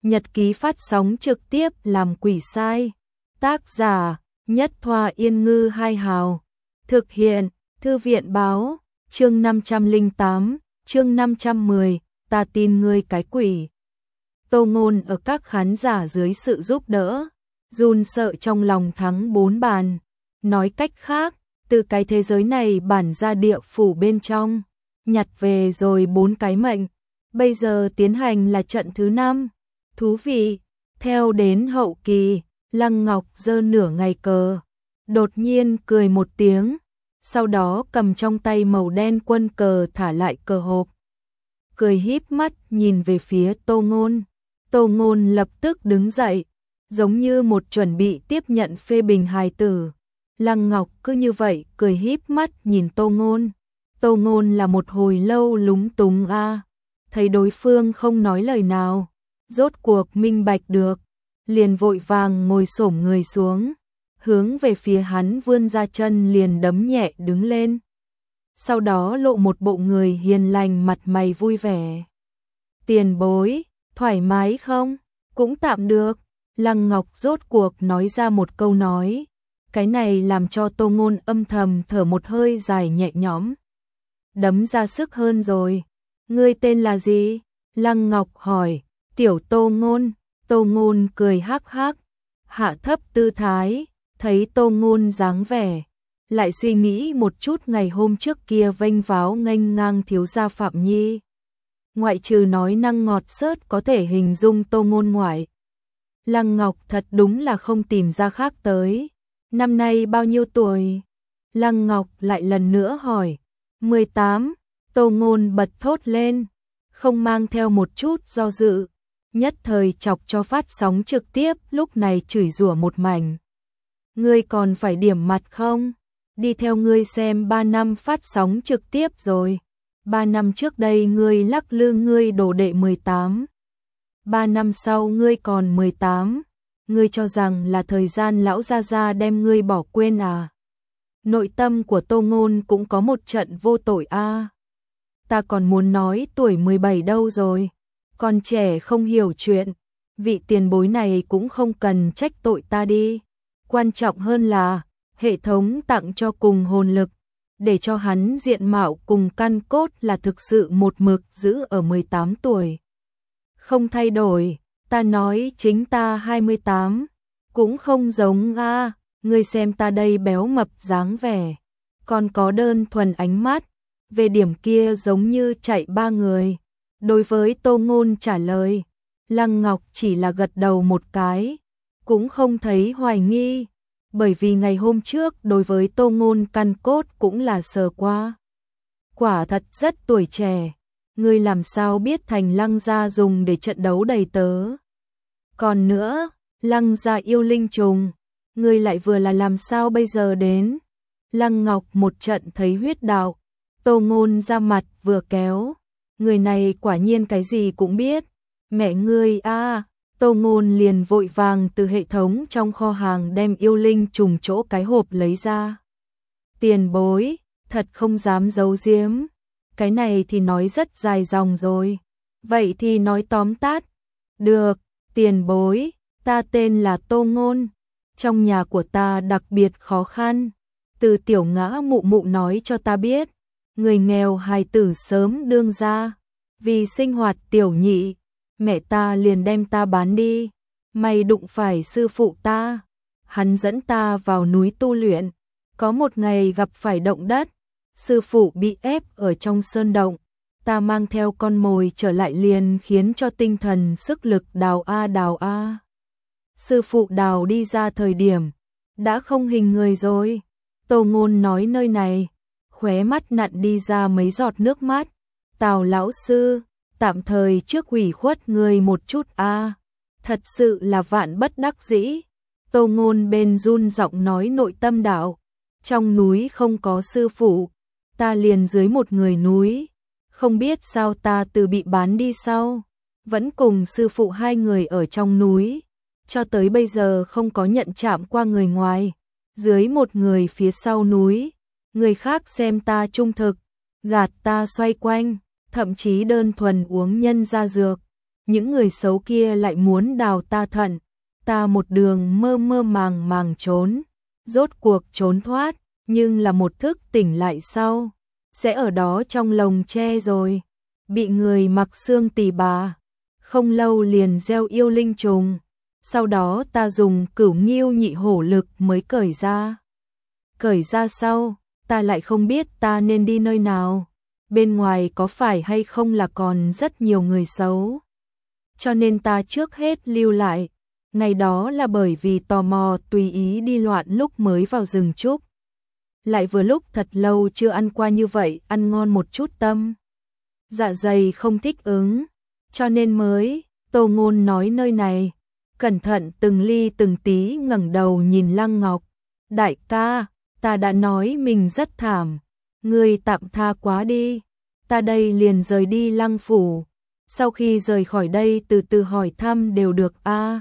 Nhật ký phát sóng trực tiếp làm quỷ sai. Tác giả: Nhất Thoa Yên Ngư Hai Hào. Thực hiện: Thư viện báo. Chương 508, chương 510, ta tin ngươi cái quỷ. Tô Ngôn ở các khán giả dưới sự giúp đỡ, run sợ trong lòng thắng 4 bàn. Nói cách khác, từ cái thế giới này bản ra địa phủ bên trong, nhặt về rồi 4 cái mệnh. Bây giờ tiến hành là trận thứ 5. Thú vị. Theo đến hậu kỳ, Lăng Ngọc giơ nửa ngày cờ, đột nhiên cười một tiếng, sau đó cầm trong tay màu đen quân cờ thả lại cờ hộp. Cười híp mắt nhìn về phía Tô Ngôn. Tô Ngôn lập tức đứng dậy, giống như một chuẩn bị tiếp nhận phê bình hài tử. Lăng Ngọc cứ như vậy cười híp mắt nhìn Tô Ngôn. Tô Ngôn là một hồi lâu lúng túng thấy đối phương không nói lời nào, rốt cuộc minh bạch được, liền vội vàng ngồi xổm người xuống, hướng về phía hắn vươn ra chân liền đấm nhẹ đứng lên. Sau đó lộ một bộ người hiền lành mặt mày vui vẻ. Tiền bối, thoải mái không? Cũng tạm được. Lăng Ngọc rốt cuộc nói ra một câu nói. Cái này làm cho Tô Ngôn âm thầm thở một hơi dài nhẹ nhõm. Đấm ra sức hơn rồi. Ngươi tên là gì? Lăng Ngọc hỏi. Tiểu Tô Ngôn. Tô Ngôn cười hắc hắc, hạ thấp tư thái, thấy Tô Ngôn dáng vẻ, lại suy nghĩ một chút ngày hôm trước kia vênh váo nghênh ngang thiếu gia Phạm Nhi. Ngoại trừ nói năng ngọt xớt có thể hình dung Tô Ngôn ngoại. Lăng Ngọc thật đúng là không tìm ra khác tới. Năm nay bao nhiêu tuổi? Lăng Ngọc lại lần nữa hỏi. 18. Tô Ngôn bật thốt lên, không mang theo một chút do dự. Nhất thời chọc cho phát sóng trực tiếp lúc này chửi rủa một mảnh. Ngươi còn phải điểm mặt không? Đi theo ngươi xem 3 năm phát sóng trực tiếp rồi. 3 năm trước đây ngươi lắc lư ngươi đồ đệ 18. 3 năm sau ngươi còn 18. Ngươi cho rằng là thời gian lão gia gia đem ngươi bỏ quên à? Nội tâm của Tô Ngôn cũng có một trận vô tội Ta còn muốn nói tuổi 17 đâu rồi. Còn trẻ không hiểu chuyện, vị tiền bối này cũng không cần trách tội ta đi. Quan trọng hơn là, hệ thống tặng cho cùng hồn lực, để cho hắn diện mạo cùng căn cốt là thực sự một mực giữ ở 18 tuổi. Không thay đổi, ta nói chính ta 28, cũng không giống ngươi xem ta đây béo mập dáng vẻ, còn có đơn thuần ánh mắt, về điểm kia giống như chạy 3 người. Đối với Tô Ngôn trả lời, Lăng Ngọc chỉ là gật đầu một cái, cũng không thấy hoài nghi, bởi vì ngày hôm trước đối với Tô Ngôn căn cốt cũng là sờ qua. Quả thật rất tuổi trẻ, ngươi làm sao biết thành Lăng gia dùng để trận đấu đầy tớ. Còn nữa, Lăng gia yêu linh trùng, ngươi lại vừa là làm sao bây giờ đến. Lăng Ngọc một trận thấy huyết đạo, Tô Ngôn ra mặt vừa kéo. Người này quả nhiên cái gì cũng biết. Mẹ ngươi Tô Ngôn liền vội vàng từ hệ thống trong kho hàng đem yêu linh trùng chỗ cái hộp lấy ra. Tiền bối, thật không dám giấu giếm. Cái này thì nói rất dài dòng rồi. Vậy thì nói tóm tắt. Được, tiền bối, ta tên là Tô Ngôn. Trong nhà của ta đặc biệt khó khăn. Từ tiểu ngã mụ mụ nói cho ta biết. Người nghèo hài tử sớm đương ra, vì sinh hoạt tiểu nhị, mẹ ta liền đem ta bán đi. May đụng phải sư phụ ta, hắn dẫn ta vào núi tu luyện. Có một ngày gặp phải động đất, sư phụ bị ép ở trong sơn động, ta mang theo con mồi trở lại liền khiến cho tinh thần sức lực đào a. Sư phụ đào đi ra thời điểm, đã không hình người rồi. Tô Ngôn nói nơi này, khóe mắt nặn đi ra mấy giọt nước mắt. Tào lão sư, tạm thời trước ủy khuất người một chút thật sự là vạn bất đắc dĩ. Tô Ngôn bên run giọng nói nội tâm đạo, trong núi không có sư phụ, ta liền dưới một người núi, không biết sao ta từ bị bán đi sau, vẫn cùng sư phụ 2 người ở trong núi, cho tới bây giờ không có nhận chạm qua người ngoài, dưới một người phía sau núi. Người khác xem ta trung thực, gạt ta xoay quanh, thậm chí đơn thuần uống nhân gia dược. những người xấu kia lại muốn đào ta thận, ta một đường mơ mơ màng màng trốn, rốt cuộc trốn thoát, nhưng là một thức tỉnh lại sau, sẽ ở đó trong lồng tre rồi, bị người mặc xương tỳ bà, không lâu liền gieo yêu linh trùng, sau đó ta dùng Cửu Nghiêu Nhị Hổ lực mới cởi ra. Cởi ra sau, ta lại không biết ta nên đi nơi nào, bên ngoài có phải hay không là còn rất nhiều người xấu. Cho nên ta trước hết lưu lại, ngày đó là bởi vì tò mò tùy ý đi loạn lúc mới vào rừng trúc. Lại vừa lúc thật lâu chưa ăn qua như vậy, ăn ngon một chút tâm. Dạ dày không thích ứng, cho nên mới, Tô Ngôn nói nơi này, cẩn thận từng ly từng tí ngẩng đầu nhìn Lăng Ngọc. Đại ca, ta đã nói mình rất thảm, ngươi tạm tha quá đi, ta đây liền rời đi Lăng phủ, sau khi rời khỏi đây từ từ hỏi thăm đều được a.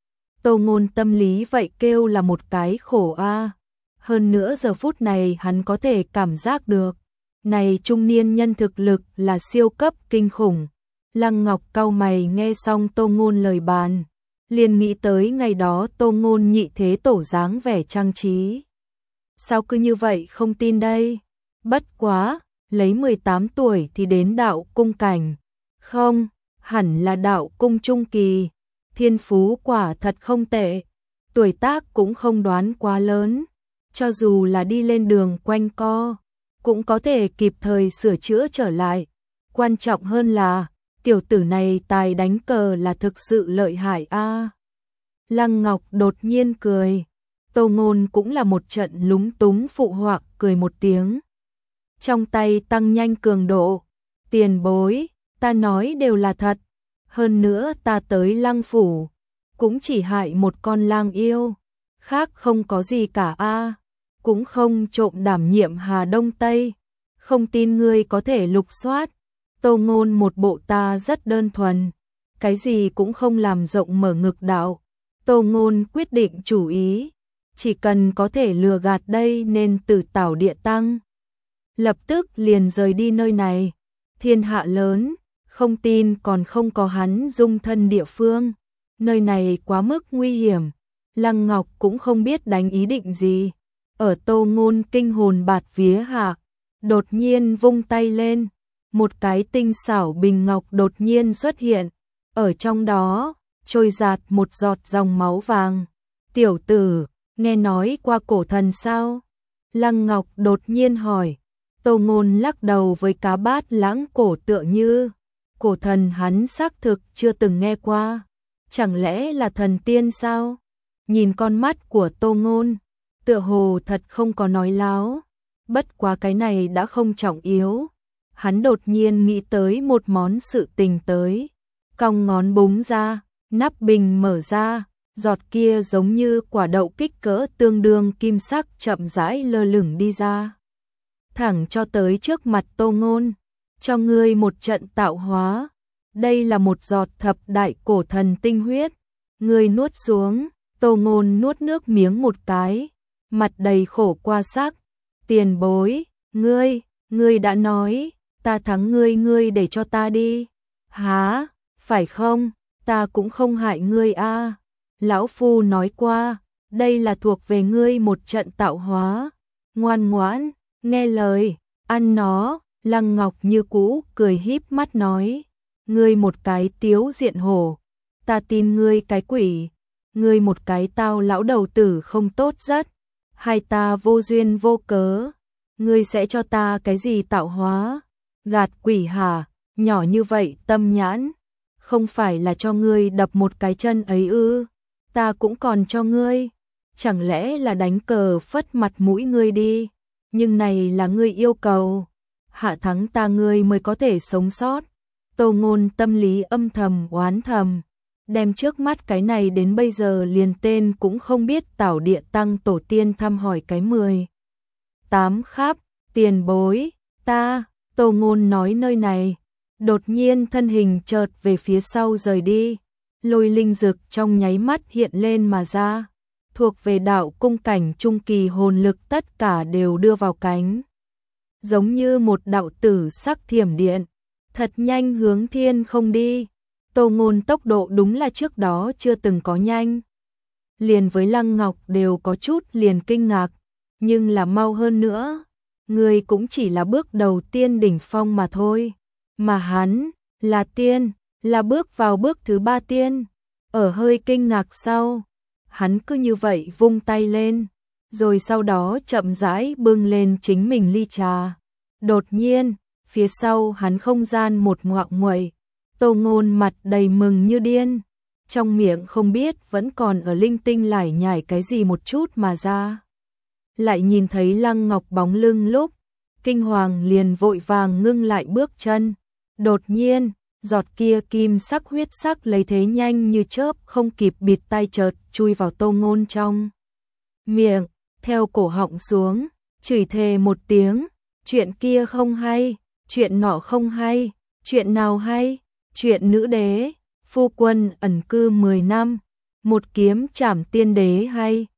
Tô Ngôn tâm lý vậy kêu là một cái khổ a. Hơn nữa giờ phút này hắn có thể cảm giác được, này trung niên nhân thực lực là siêu cấp kinh khủng. Lăng Ngọc cau mày nghe xong Tô Ngôn lời bàn, liền nghĩ tới ngày đó Tô Ngôn nhị thế tổ dáng vẻ trang trí. Sao cứ như vậy không tin đây? Bất quá, lấy 18 tuổi thì đến đạo cung cảnh. Không, hẳn là đạo cung trung kỳ. Thiên phú quả thật không tệ. Tuổi tác cũng không đoán quá lớn. Cho dù là đi lên đường quanh co, cũng có thể kịp thời sửa chữa trở lại. Quan trọng hơn là, tiểu tử này tài đánh cờ là thực sự lợi hại a. Lăng Ngọc đột nhiên cười. Tô Ngôn cũng là một trận lúng túng phụ họa cười một tiếng. Trong tay tăng nhanh cường độ. Tiền bối, ta nói đều là thật. Hơn nữa ta tới Lăng phủ, cũng chỉ hại một con lang yêu. Khác không có gì cả a. Cũng không trộm đảm nhiệm Hà Đông Tây. Không tin ngươi có thể lục soát. Tô Ngôn một bộ ta rất đơn thuần. Cái gì cũng không làm rộng mở ngực đạo. Tô Ngôn quyết định chủ ý. Chỉ cần có thể lừa gạt đây nên Tử Tảo Địa Tăng. Lập tức liền rời đi nơi này. Thiên hạ lớn, không tin còn không có hắn dung thân địa phương. Nơi này quá mức nguy hiểm. Lăng Ngọc cũng không biết đánh ý định gì. Ở Tô Ngôn kinh hồn bạt vía hạ, đột nhiên vung tay lên. Một cái tinh xảo bình ngọc đột nhiên xuất hiện. Ở trong đó, trôi dạt một giọt dòng máu vàng. Tiểu tử, nghe nói qua cổ thần sao? Lăng Ngọc đột nhiên hỏi. Tô Ngôn lắc đầu với cá bát lãng cổ tựa như. Cổ thần hắn xác thực chưa từng nghe qua. Chẳng lẽ là thần tiên sao? Nhìn con mắt của Tô Ngôn, tựa hồ thật không có nói láo. Bất quá cái này đã không trọng yếu. Hắn đột nhiên nghĩ tới một món sự tình tới. Cong ngón búng ra, nắp bình mở ra, giọt kia giống như quả đậu kích cỡ tương đương kim sắc chậm rãi lơ lửng đi ra. Thẳng cho tới trước mặt Tô Ngôn, cho ngươi một trận tạo hóa. Đây là một giọt thập đại cổ thần tinh huyết. Ngươi nuốt xuống. Tô Ngôn nuốt nước miếng một cái, mặt đầy khổ qua sắc. Tiền bối, ngươi đã nói, ta thắng ngươi để cho ta đi. Hả, phải không, ta cũng không hại ngươi a. Lão Phu nói qua, đây là thuộc về ngươi một trận tạo hóa. Ngoan ngoãn, nghe lời, ăn nó. Lăng Ngọc như cũ cười híp mắt nói, ngươi một cái tiếu diện hổ, ta tin ngươi cái quỷ. Ngươi một cái tao lão đầu tử không tốt rất, hai ta vô duyên vô cớ, ngươi sẽ cho ta cái gì tạo hóa? Gạt quỷ hả? Nhỏ như vậy tâm nhãn, không phải là cho ngươi đập một cái chân ấy ư? Ta cũng còn cho ngươi, chẳng lẽ là đánh cờ phất mặt mũi ngươi đi? Nhưng này là ngươi yêu cầu, hạ thắng ta ngươi mới có thể sống sót. Tô Ngôn tâm lý âm thầm oán thầm. Đem trước mắt cái này đến bây giờ liền tên cũng không biết Tảo Địa Tăng tổ tiên thăm hỏi cái 18 khắp. Tiền bối, ta, Tô Ngôn nói nơi này, đột nhiên thân hình chợt về phía sau rời đi. Lôi linh dực trong nháy mắt hiện lên mà ra. Thuộc về đạo cung cảnh trung kỳ hồn lực tất cả đều đưa vào cánh. Giống như một đạo tử sắc thiểm điện, thật nhanh hướng thiên không đi. Tô Ngôn tốc độ đúng là trước đó chưa từng có nhanh. Liền với Lăng Ngọc đều có chút liền kinh ngạc, nhưng là mau hơn nữa. Người cũng chỉ là bước đầu tiên đỉnh phong mà thôi. Mà hắn, là tiên, là bước vào bước thứ 3 tiên. Ở hơi kinh ngạc sau, hắn cứ như vậy vung tay lên, rồi sau đó chậm rãi bưng lên chính mình ly trà. Đột nhiên, phía sau hắn không gian một ngoạng nguậy, Tô Ngôn mặt đầy mừng như điên, trong miệng không biết vẫn còn ở linh tinh lải nhải cái gì một chút mà ra. Lại nhìn thấy Lăng Ngọc bóng lưng lúc, kinh hoàng liền vội vàng ngưng lại bước chân. Đột nhiên, giọt kia kim sắc huyết sắc lấy thế nhanh như chớp không kịp bịt tay chợt chui vào Tô Ngôn trong miệng, theo cổ họng xuống, chửi thề một tiếng, chuyện kia không hay, chuyện nọ không hay, chuyện nào hay, chuyện nữ đế, phu quân ẩn cư 10 năm, một kiếm trảm tiên đế hay.